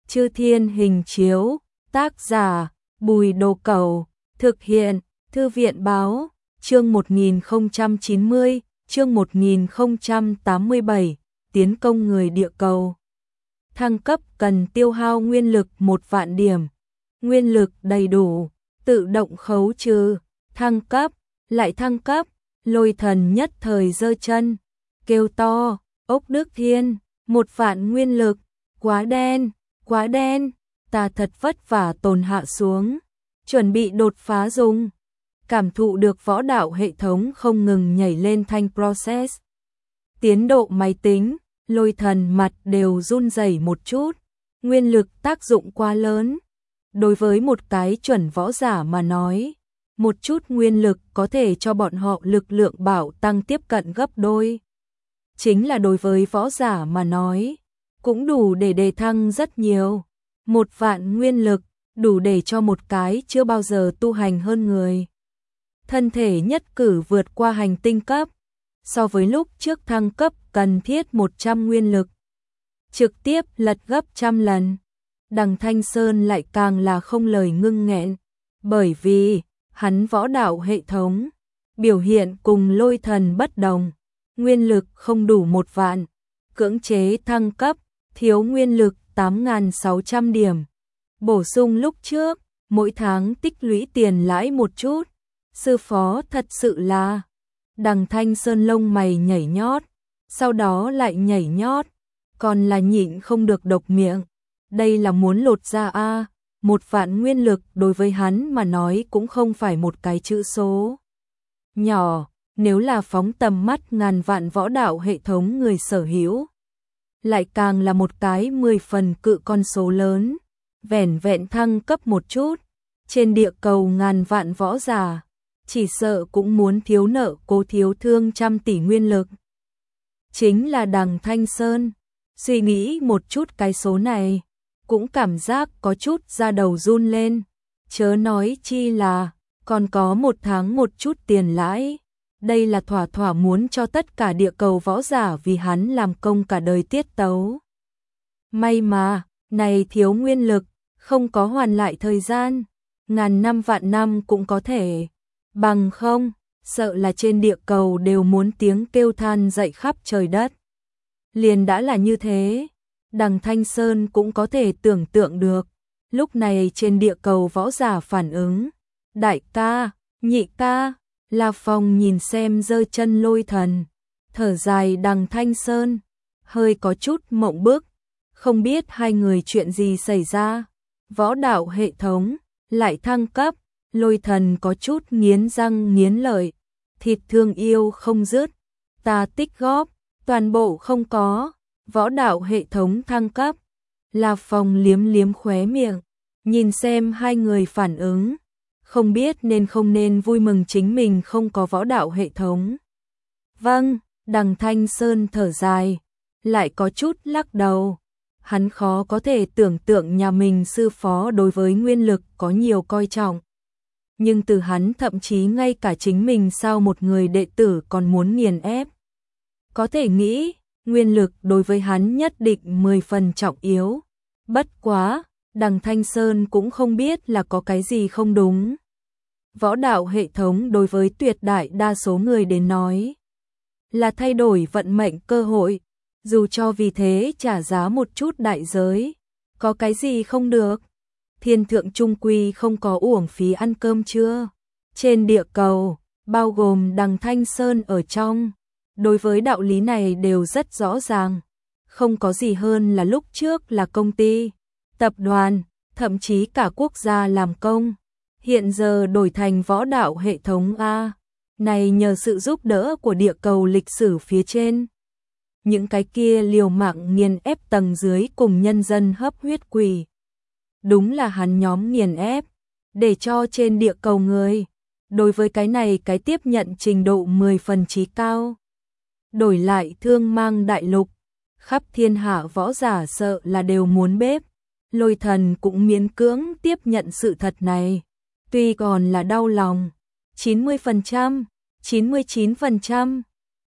Chư Thiên Hình Chiếu, tác giả Bùi Đồ Cẩu, thực hiện Thư viện Báo, chương 1090, chương 1087, tiến công người địa cầu. Thăng cấp cần tiêu hao nguyên lực 1.000.000 điểm. Nguyên lực đầy đủ, tự động khấu trừ, thăng cấp, lại thăng cấp, Lôi Thần nhất thời giơ chân, kêu to, Ốc Đức Thiên, 1.000.000 nguyên lực, quá đen, ta thật vất vả tồn hạ xuống, chuẩn bị đột phá dùng. Cảm thụ được võ đạo hệ thống không ngừng nhảy lên thanh process. Tiến độ máy tính, Lôi Thần mặt đều run rẩy một chút, nguyên lực tác dụng quá lớn. Đối với một cái chuẩn võ giả mà nói, một chút nguyên lực có thể cho bọn họ lực lượng bảo tăng tiếp cận gấp đôi. Chính là đối với võ giả mà nói, cũng đủ để đề thăng rất nhiều. 1.000.000 nguyên lực, đủ để cho một cái chưa bao giờ tu hành hơn người. Thân thể nhất cử vượt qua hành tinh cấp, so với lúc trước thăng cấp cần thiết 100 nguyên lực. Trực tiếp lật gấp 100 lần. Đằng Thanh Sơn lại càng là không lời ngưng nghẹn, bởi vì hắn võ đạo hệ thống biểu hiện cùng Lôi Thần bất đồng, nguyên lực không đủ 1.000.000, cưỡng chế thăng cấp, thiếu nguyên lực 8.600 điểm. Bổ sung lúc trước, mỗi tháng tích lũy tiền lãi một chút. Sư phó thật sự là, Đằng Thanh Sơn lông mày nhảy nhót, sau đó lại nhảy nhót, còn là nhịn không được độc miệng. Đây là muốn lột ra a, 1.000.000 nguyên lực đối với hắn mà nói cũng không phải một cái chữ số nhỏ, nếu là phóng tầm mắt ngàn vạn võ đạo hệ thống người sở hữu, lại càng là một cái 10 phần cự con số lớn. Vẻn vẹn thăng cấp một chút, trên địa cầu ngàn vạn võ giả, chỉ sợ cũng muốn thiếu nợ cố thiếu thương 100 tỷ nguyên lực. Chính là Đằng Thanh Sơn, suy nghĩ một chút cái số này, cũng cảm giác có chút da đầu run lên, chớ nói chi là, còn có một tháng một chút tiền lãi. Đây là thỏa thỏa muốn cho tất cả địa cầu võ giả vì hắn làm công cả đời tiết tấu. May mà, này thiếu nguyên lực, không có hoàn lại thời gian, ngàn năm vạn năm cũng có thể. Bằng không, sợ là trên địa cầu đều muốn tiếng kêu than dậy khắp trời đất. Liền đã là như thế, Đằng Thanh Sơn cũng có thể tưởng tượng được, lúc này trên địa cầu võ giả phản ứng. Đại ca, nhị ca, La Phong nhìn xem giơ chân Lôi Thần, thở dài. Đằng Thanh Sơn hơi có chút mộng bức, không biết hai người chuyện gì xảy ra. Võ đạo hệ thống lại thăng cấp, Lôi Thần có chút nghiến răng nghiến lợi, thịt thương yêu không dứt, ta tích góp toàn bộ không có. Võ đạo hệ thống thăng cấp, La Phong liếm liếm khóe miệng, nhìn xem hai người phản ứng, không biết nên không nên vui mừng chính mình không có võ đạo hệ thống. Vâng, Đằng Thanh Sơn thở dài, lại có chút lắc đầu. Hắn khó có thể tưởng tượng nhà mình sư phó đối với nguyên lực có nhiều coi trọng. Nhưng từ hắn thậm chí ngay cả chính mình sao một người đệ tử còn muốn nghiền ép. Có thể nghĩ, nguyên lực đối với hắn nhất định 10 phần trọng yếu. Bất quá, Đằng Thanh Sơn cũng không biết là có cái gì không đúng. Võ đạo hệ thống đối với tuyệt đại đa số người đến nói là thay đổi vận mệnh cơ hội, dù cho vì thế trả giá một chút đại giới, có cái gì không được. Thiên thượng trung quy không có uổng phí ăn cơm chưa. Trên địa cầu, bao gồm Đằng Thanh Sơn ở trong, đối với đạo lý này đều rất rõ ràng. Không có gì hơn là lúc trước là công ty, tập đoàn, thậm chí cả quốc gia làm công. Hiện giờ đổi thành võ đạo hệ thống A. Này nhờ sự giúp đỡ của địa cầu lịch sử phía trên. Những cái kia liều mạng nghiền ép tầng dưới cùng nhân dân hấp huyết quỷ. Đúng là hắn nhóm nghiền ép, để cho trên địa cầu người. Đối với cái này cái tiếp nhận trình độ 10 phần trí cao. Đổi lại Thương Mang đại lục, khắp thiên hạ võ giả sợ là đều muốn bếp. Lôi Thần cũng miễn cưỡng tiếp nhận sự thật này. Tuy còn là đau lòng, 90%, 99%,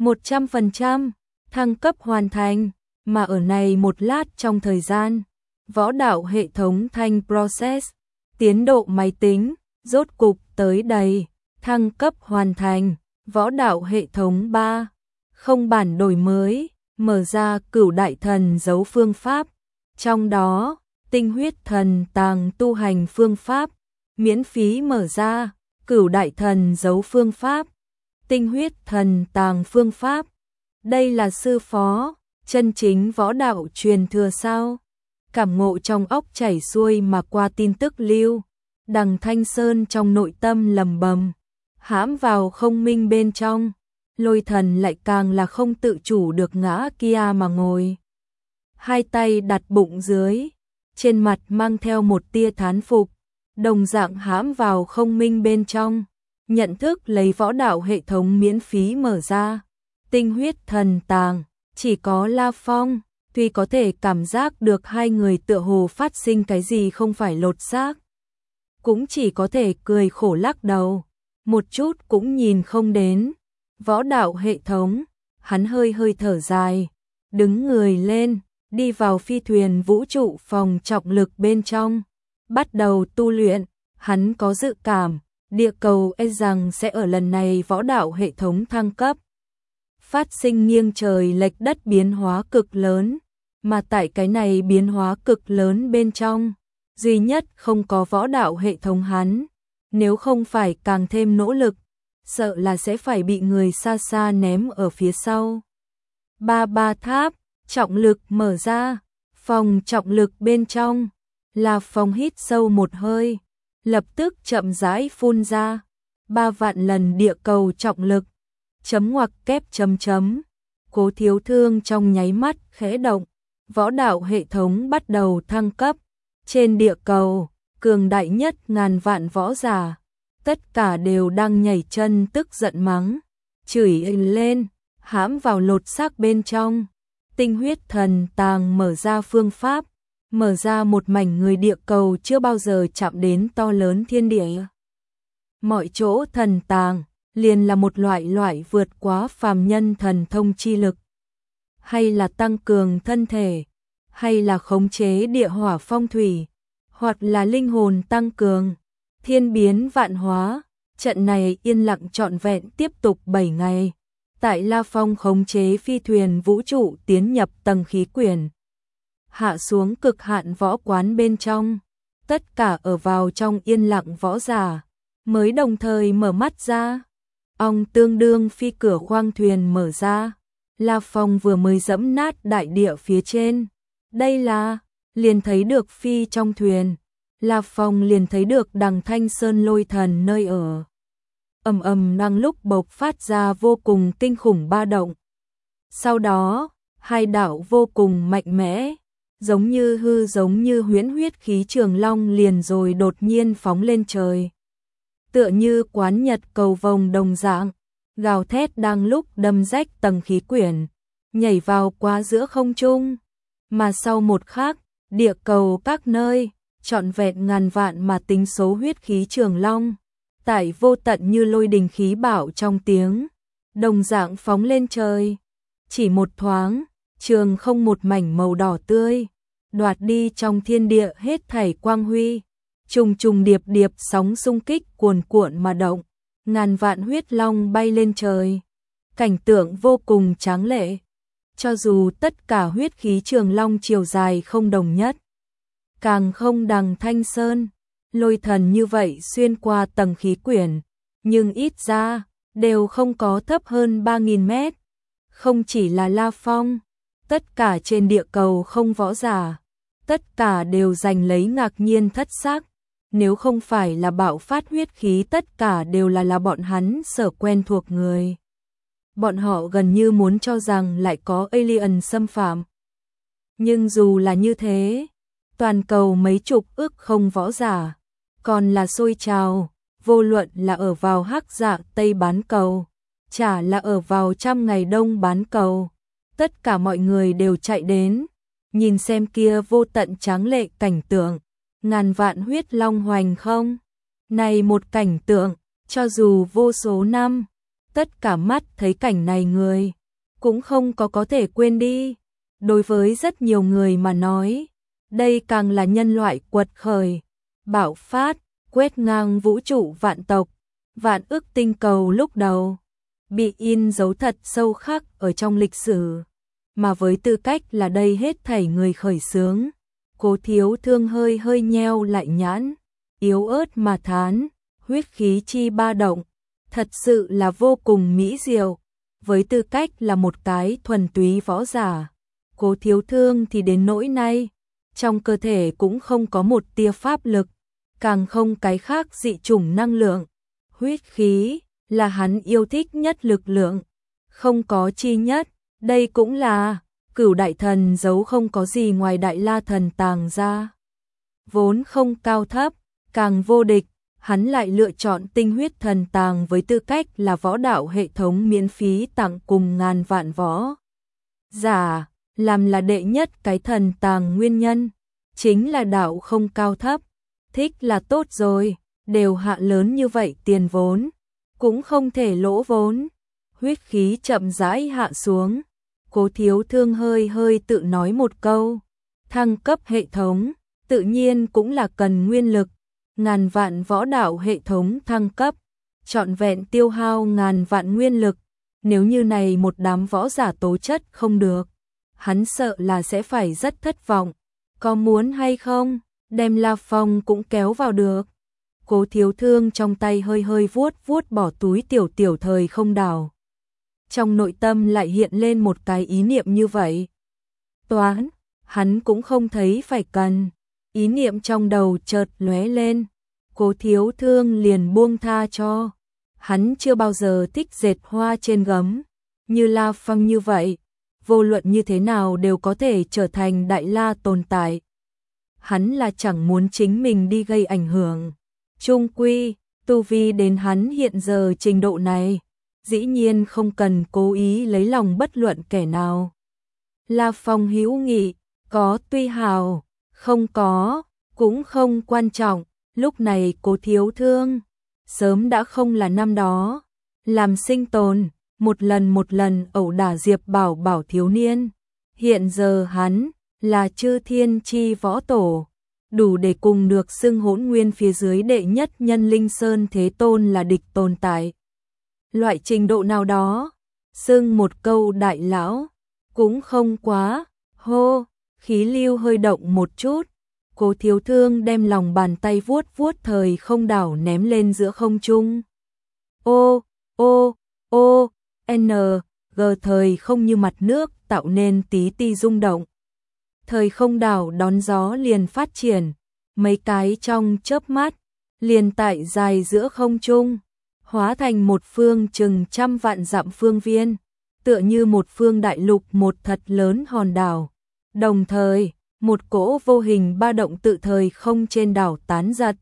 100%, thăng cấp hoàn thành, mà ở này một lát trong thời gian, võ đạo hệ thống thanh process, tiến độ máy tính, rốt cục tới đây, thăng cấp hoàn thành, võ đạo hệ thống 3, không bản đổi mới, mở ra cửu đại thần dấu phương pháp, trong đó, tinh huyết thần tàng tu hành phương pháp, miễn phí mở ra, cửu đại thần dấu phương pháp, tinh huyết thần tàng phương pháp. Đây là sư phó, chân chính võ đạo truyền thừa sao? Cảm ngộ trong óc chảy xuôi mà qua tin tức lưu. Đằng Thanh Sơn trong nội tâm lầm bầm, hãm vào không minh bên trong. Lôi Thần lại càng là không tự chủ được ngã kia mà ngồi. Hai tay đặt bụng dưới, trên mặt mang theo một tia thán phục, đồng dạng hãm vào không minh bên trong. Nhận thức lấy võ đạo hệ thống miễn phí mở ra. Tinh huyết thần tàng, chỉ có La Phong, tuy có thể cảm giác được hai người tựa hồ phát sinh cái gì không phải lột xác. Cũng chỉ có thể cười khổ lắc đầu, một chút cũng nhìn không đến. Võ đạo hệ thống, hắn hơi hơi thở dài, đứng người lên, đi vào phi thuyền vũ trụ phòng trọng lực bên trong, bắt đầu tu luyện. Hắn có dự cảm, địa cầu e rằng sẽ ở lần này võ đạo hệ thống thăng cấp phát sinh nghiêng trời lệch đất biến hóa cực lớn, mà tại cái này biến hóa cực lớn bên trong, duy nhất không có võ đạo hệ thống hắn, nếu không phải càng thêm nỗ lực, sợ là sẽ phải bị người xa xa ném ở phía sau. Ba tháp, trọng lực mở ra, phòng trọng lực bên trong, là phòng hít sâu một hơi, lập tức chậm rãi phun ra, 3 vạn lần địa cầu trọng lực, chấm ngoặc kép chấm chấm, Cố Thiếu Thương trong nháy mắt khẽ động, võ đạo hệ thống bắt đầu thăng cấp, trên địa cầu, cường đại nhất ngàn vạn võ giả, tất cả đều đang nhảy chân tức giận mắng, chửi lên, hãm vào lột xác bên trong, tinh huyết thần tàng mở ra phương pháp, mở ra một mảnh người địa cầu chưa bao giờ chạm đến to lớn thiên địa. Mọi chỗ thần tàng, liền là một loại vượt quá phàm nhân thần thông chi lực, hay là tăng cường thân thể, hay là khống chế địa hỏa phong thủy, hoặc là linh hồn tăng cường, thiên biến vạn hóa. Trận này yên lặng trọn vẹn tiếp tục 7 ngày. Tại La Phong khống chế phi thuyền vũ trụ tiến nhập tầng khí quyển, hạ xuống cực hạn võ quán bên trong, tất cả ở vào trong yên lặng võ giả, mới đồng thời mở mắt ra. Ong tương đương phi cửa khoang thuyền mở ra, La Phong vừa mới dẫm nát đại địa phía trên. Đây là, liền thấy được phi trong thuyền, La Phong liền thấy được đằng Thanh Sơn Lôi Thần nơi ở. Ầm ầm đang lúc bộc phát ra vô cùng kinh khủng ba động. Sau đó, hai đạo vô cùng mạnh mẽ, giống như huyễn huyết khí trường long liền rồi đột nhiên phóng lên trời. Tựa như quán nhật cầu vồng đồng dạng, gào thét đang lúc đâm rách tầng khí quyển, nhảy vào qua giữa không trung. Mà sau một khắc, địa cầu các nơi, trọn vẹn ngàn vạn mà tính số huyết khí trường long, tại vô tận như lôi đình khí bạo trong tiếng, đồng dạng phóng lên trời. Chỉ một thoáng, trường không một mảnh màu đỏ tươi, đoạt đi trong thiên địa hết thảy quang huy. Trùng trùng điệp điệp sóng xung kích cuồn cuộn mà động, ngàn vạn huyết long bay lên trời. Cảnh tượng vô cùng tráng lệ. Cho dù tất cả huyết khí trường long chiều dài không đồng nhất, càng không đằng Thanh Sơn, Lôi Thần như vậy xuyên qua tầng khí quyển, nhưng ít ra, đều không có thấp hơn 3.000 mét. Không chỉ là La Phong, tất cả trên địa cầu không võ giả, tất cả đều giành lấy ngạc nhiên thất sắc. Nếu không phải là bạo phát huyết khí tất cả đều là bọn hắn sở quen thuộc người. Bọn họ gần như muốn cho rằng lại có alien xâm phạm. Nhưng dù là như thế, toàn cầu mấy chục ức không võ giả, còn là sôi trào, vô luận là ở vào Hắc Dạ Tây bán cầu, chả là ở vào trăm ngày Đông bán cầu. Tất cả mọi người đều chạy đến, nhìn xem kia vô tận tráng lệ cảnh tượng. Ngàn vạn huyết long hoành không. Này một cảnh tượng, cho dù vô số năm, tất cả mắt thấy cảnh này người, cũng không có thể quên đi. Đối với rất nhiều người mà nói, Đây càng là nhân loại quật khởi, bạo phát, quét ngang vũ trụ vạn tộc, vạn ức tinh cầu lúc đầu, bị in dấu thật sâu khắc ở trong lịch sử. Mà với tư cách là đây hết thảy người khởi xướng, Cố Thiếu Thương hơi hơi nheo lại nhãn, yếu ớt mà thán, huyết khí chi ba động, thật sự là vô cùng mỹ diệu. Với tư cách là một cái thuần túy võ giả, Cố Thiếu Thương thì đến nỗi này, trong cơ thể cũng không có một tia pháp lực, càng không cái khác dị chủng năng lượng. Huyết khí là hắn yêu thích nhất lực lượng, không có chi nhất, đây cũng là Cửu Đại Thần giấu không có gì ngoài Đại La Thần tàng ra. Vốn không cao thấp, càng vô địch, hắn lại lựa chọn Tinh Huyết Thần tàng với tư cách là võ đạo hệ thống miễn phí tặng cùng ngàn vạn võ giả, làm là đệ nhất cái thần tàng nguyên nhân, chính là đạo không cao thấp, thích là tốt rồi, đều hạ lớn như vậy tiền vốn, cũng không thể lỗ vốn. Huyết khí chậm rãi hạ xuống, Cố Thiếu Thương hơi hơi tự nói một câu, thăng cấp hệ thống, tự nhiên cũng là cần nguyên lực, ngàn vạn võ đạo hệ thống thăng cấp, trọn vẹn tiêu hao ngàn vạn nguyên lực, nếu như này một đám võ giả tố chất không được, hắn sợ là sẽ phải rất thất vọng, có muốn hay không, đem La Phong cũng kéo vào được. Cố Thiếu Thương trong tay hơi hơi vuốt vuốt bỏ túi tiểu thời không đảo. Trong nội tâm lại hiện lên một cái ý niệm như vậy. Toán, hắn cũng không thấy phải cần. Ý niệm trong đầu chợt lóe lên. Cố Thiếu Thương liền buông tha cho. Hắn chưa bao giờ thích dệt hoa trên gấm. Như La Phong như vậy. Vô luận như thế nào đều có thể trở thành đại la tồn tại. Hắn là chẳng muốn chính mình đi gây ảnh hưởng. Chung quy, tu vi đến hắn hiện giờ trình độ này, dĩ nhiên không cần cố ý lấy lòng bất luận kẻ nào. La Phong hữu nghị, có tuy hào, không có, cũng không quan trọng, lúc này Cố Thiếu Thương, sớm đã không là năm đó, làm sinh tồn, một lần ẩu đả Diệp Bảo Bảo thiếu niên, hiện giờ hắn, là chư thiên chi võ tổ. Đủ để cùng được xưng Hỗn Nguyên phía dưới đệ nhất nhân Linh Sơn Thế Tôn là địch tồn tại. Loại trình độ nào đó, xưng một câu đại lão, cũng không quá, hô, khí lưu hơi động một chút, Cố Thiếu Thương đem lòng bàn tay vuốt vuốt thời không đảo ném lên giữa không trung. Ô, ô, ô, n, g thời không như mặt nước tạo nên tí ti rung động. Thời không đảo đón gió liền phát triển, mấy cái trong chớp mắt, liền tại dài giữa không trung, hóa thành một phương chừng trăm vạn dặm phương viên, tựa như một phương đại lục một thật lớn hòn đảo. Đồng thời, một cỗ vô hình ba động tự thời không trên đảo tán giật.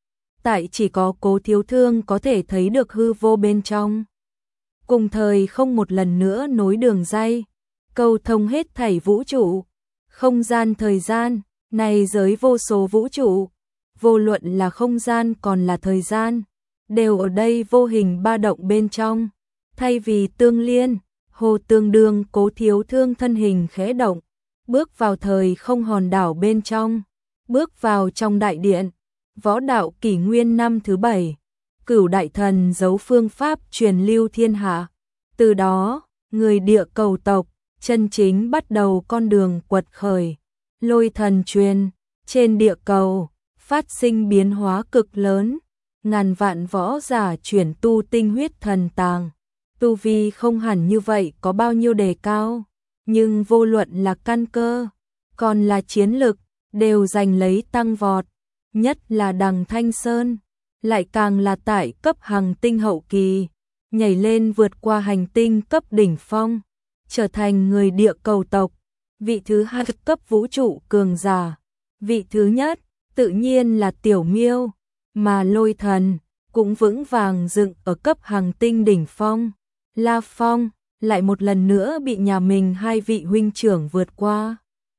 Tại chỉ có Cố Thiếu Thương có thể thấy được hư vô bên trong. Cùng thời không một lần nữa nối đường ray, cầu thông hết thảy vũ trụ. Không gian thời gian, này giới vô số vũ trụ, vô luận là không gian còn là thời gian, đều ở đây vô hình ba động bên trong. Thay vì tương liên, hồ tương đương Cố Thiếu Thương thân hình khẽ động, bước vào thời không hòn đảo bên trong, bước vào trong đại điện, võ đạo kỷ nguyên năm thứ 7, Cửu Đại Thần giấu phương pháp truyền lưu thiên hạ. Từ đó, người địa cầu tộc chân chính bắt đầu con đường quật khởi, Lôi Thần truyền, trên địa cầu, phát sinh biến hóa cực lớn, ngàn vạn võ giả chuyển tu tinh huyết thần tàng, tu vi không hẳn như vậy có bao nhiêu đề cao, nhưng vô luận là căn cơ, còn là chiến lực, đều giành lấy tăng vọt, nhất là Đằng Thanh Sơn, lại càng là tại cấp hành tinh hậu kỳ, nhảy lên vượt qua hành tinh cấp đỉnh phong, trở thành người địa cầu tộc, vị thứ 2 cấp vũ trụ cường giả, vị thứ nhất tự nhiên là Tiểu Miêu, mà Lôi Thần cũng vững vàng dựng ở cấp hành tinh đỉnh phong. La Phong lại một lần nữa bị nhà mình hai vị huynh trưởng vượt qua.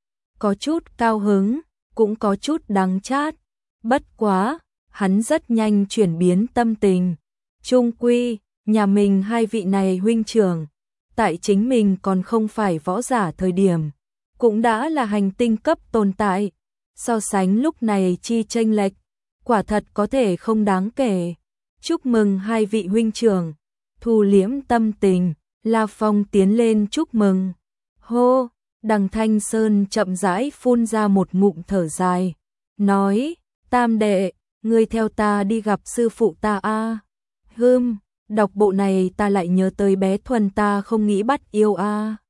Có chút cao hứng, cũng có chút đắng chát, bất quá, hắn rất nhanh chuyển biến tâm tình. Chung quy, nhà mình hai vị này huynh trưởng, tại chính mình còn không phải võ giả thời điểm, cũng đã là hành tinh cấp tồn tại, so sánh lúc này chi chênh lệch, quả thật có thể không đáng kể. Chúc mừng hai vị huynh trưởng. Thu liễm tâm tình, La Phong tiến lên chúc mừng. Hô, Đằng Thanh Sơn chậm rãi phun ra một ngụm thở dài, nói, Tam đệ, ngươi theo ta đi gặp sư phụ ta a. Đọc bộ này ta lại nhớ tới bé Thuần ta không nghĩ bắt yêu a.